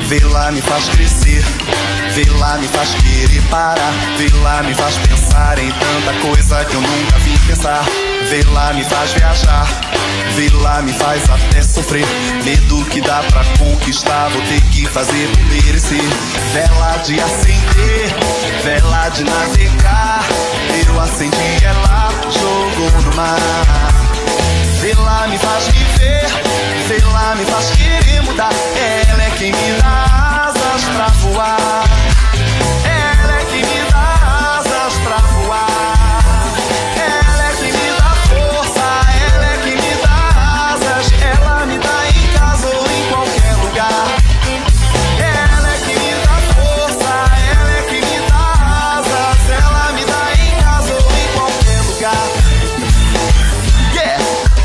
Speaker 3: Vê lá, me faz crescer. Vê lá, me faz querer parar. Vê lá, me faz pensar em tanta coisa que eu nunca vim pensar. Vê lá, me faz viajar. Vê lá, me faz até sofrer. Medo que dá pra conquistar, vou ter que fazer por merecer. Vela de acender, vela de navegar. Eu acendi, ela jogou no mar. Vê lá, me faz viver. Vê lá, me faz querer mudar. Ela é quem me dá asas pra voar. Ela é quem me dá asas pra voar. Ela é quem me dá força. Ela é quem me dá asas. Ela me dá em casa ou em qualquer lugar. Ela é quem me dá força. Ela é quem me dá asas. Ela me dá em casa ou em qualquer lugar. Yeah!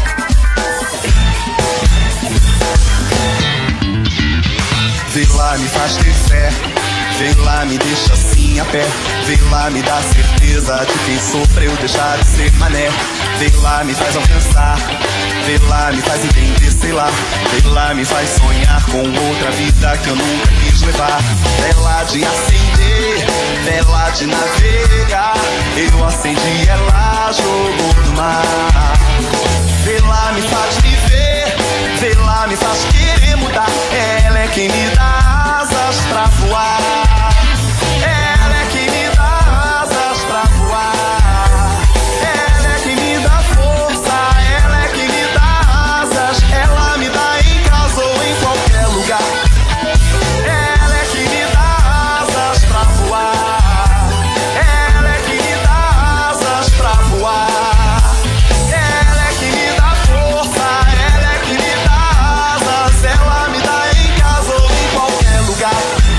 Speaker 3: Vê lá, me faz ter fé. Vê lá, me deixa assim a pé. Vê lá, me dá certeza de quem sou pra eu deixar de ser mané. Vê lá, me faz alcançar. Vê lá, me faz entender, sei lá. Vê lá, me faz sonhar com outra vida que eu nunca quis levar. Vela de acender, vela de navegar. Eu acendi, ela jogou no mar. Vê lá, me faz viver. Vê lá, me faz querer mudar. Ela é quem me dá asas pra voar. Ela é quem me dá asas pra voar. Ela é quem me dá força. Ela é quem me dá asas. Ela me dá em casa ou em qualquer lugar. Ela é quem me dá asas pra voar. Ela é quem me dá asas pra voar. Ela é quem me dá força. Ela é quem me dá asas. Ela me dá em casa ou em qualquer lugar.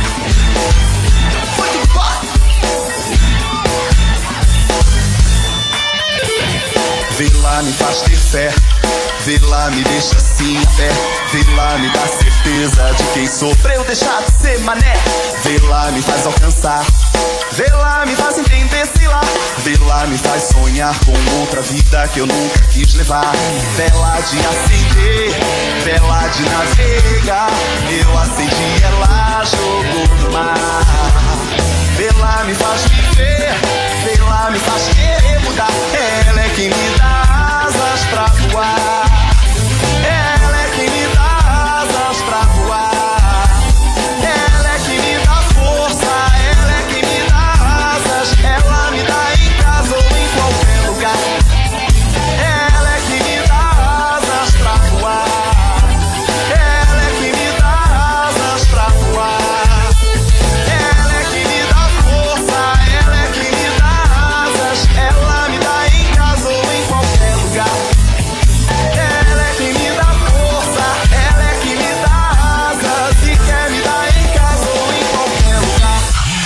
Speaker 3: Vê lá, me faz ter fé. Vê lá, me deixa assim a pé. Vê lá, me dá certeza de quem sou pra eu deixar de ser mané. Vê lá, me faz alcançar. Vê lá, me faz entender, sei lá. Vê lá, me faz sonhar com outra vida que eu nunca quis levar. Vela de acender, vela de navegar. Eu acendi, ela jogou no mar. Vê lá, me faz viver. Vê lá, me faz querer mudar. Ela é quem me dá asas pra voar. Ela é quem me dá asas pra voar. Ela é quem me dá força. Ela é quem me dá asas. Ela me dá em casa ou em qualquer lugar. Ela é quem me dá asas pra voar. Ela é quem me dá asas pra voar. Ela é quem me dá força. Ela é quem me dá asas. Ela me dá em casa ou em qualquer lugar. Ela é quem me dá força. Ela é quem me dá asas. E quer me dar em casa ou em qualquer lugar.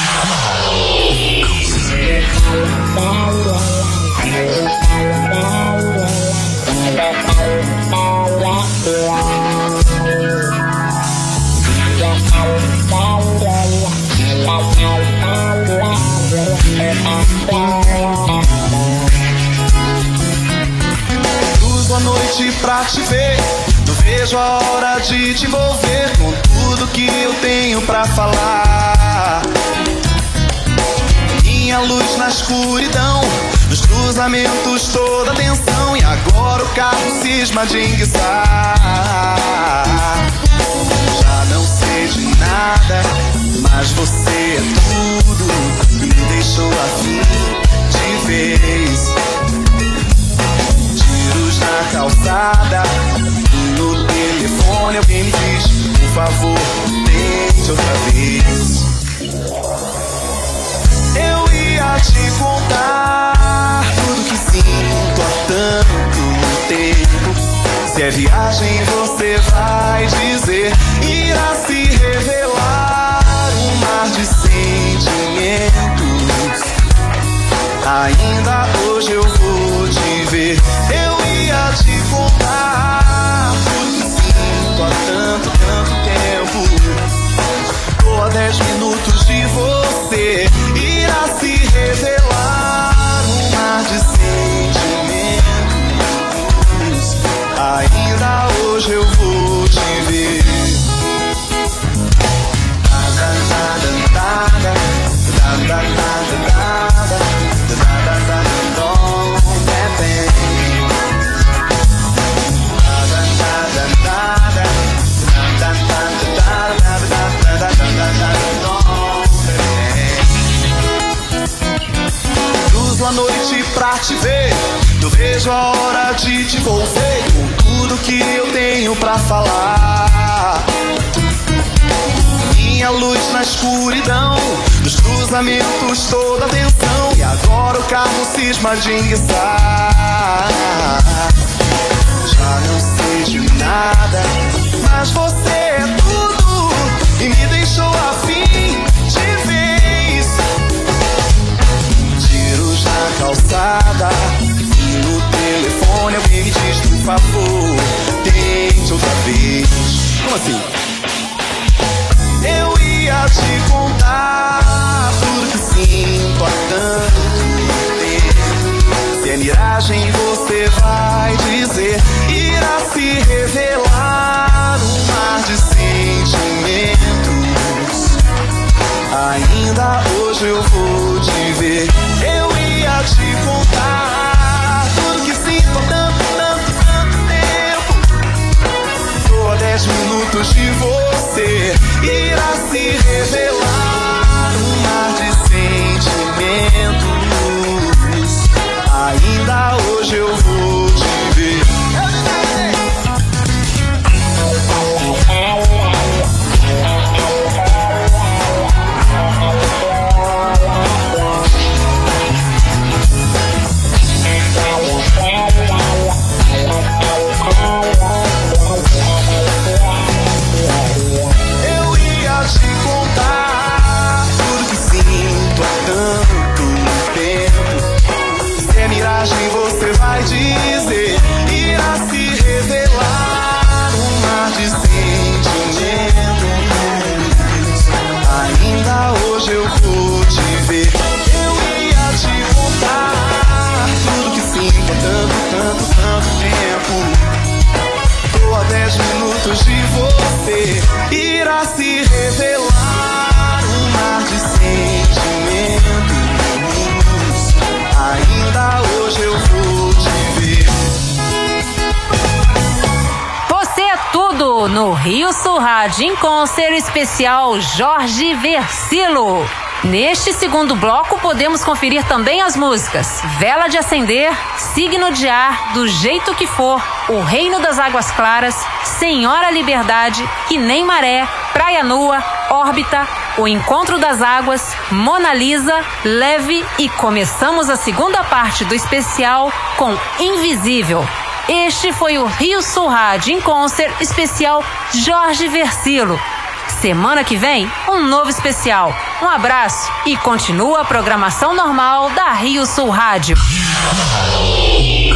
Speaker 3: Cruzo a noite pra te ver. Não vejo a hora de te envolver com tudo que eu tenho pra falar. Minha luz na escuridão, nos cruzamentos toda tensão. E agora o carro cisma de enguiçar. Já não sei de nada, mas você é tudo. Me deixou assim de vez. Tiros na calçada, no telefone alguém me diz: por favor, tente outra vez. Eu ia te contar tudo que sinto há tanto tempo. Se é viagem você vai dizer, irá se revelar um mar de sentimentos. Ainda hoje eu vou te ver. Eu ia te contar tudo que sinto há tanto tempo. Tô a 10 minutos de você. Irá se revelar um mar de sentimentos. Ainda hoje eu vou te ver. te ver. Eu vejo a hora de te envolver com tudo que eu tenho pra falar. Minha luz na escuridão, dos cruzamentos toda a tensão. E agora o carro cisma de enguiçar. Já não sei de nada, mas você é tudo e me deixou a fim de vez. Tiros na calçada e no telefone alguém me diz, por favor, tente outra vez. Como assim? Eu ia te contar tudo que sinto há tanto tempo. Se é miragem você vai dizer, irá se revelar um mar de sentimentos. Ainda hoje eu vou te ver. Eu ia te contar tudo que sinto há tanto tempo. Tô a 10 minutos de você, irá se revelar um mar de sentimentos. Ainda hoje eu vou te ver. Eu ia te contar tudo que sinto há tanto tempo. Se é miragem você vai dizer, irá se revelar um mar de sentimentos. Ainda hoje eu vou te ver. Eu ia te contar tudo que sinto há tanto tempo. Tô a 10 minutos de você, irá se revelar um mar de sentimentos. Ainda hoje eu vou te ver.
Speaker 2: Você é tudo no Rio Sul Rádio em Concert especial Jorge Versilo. Neste segundo bloco podemos conferir também as músicas Vela de Acender, Signo de Ar, Do Jeito Que For, O Reino das Águas Claras, Senhora Liberdade, Que Nem Maré, Praia Nua, Órbita, O Encontro das Águas, Mona Lisa, Leve e começamos a segunda parte do especial com Invisível. Este foi o Rio Sul Rádio em Concert especial Jorge Versilo. Semana que vem, um novo especial. Um abraço e continua a programação normal da Rio Sul Rádio.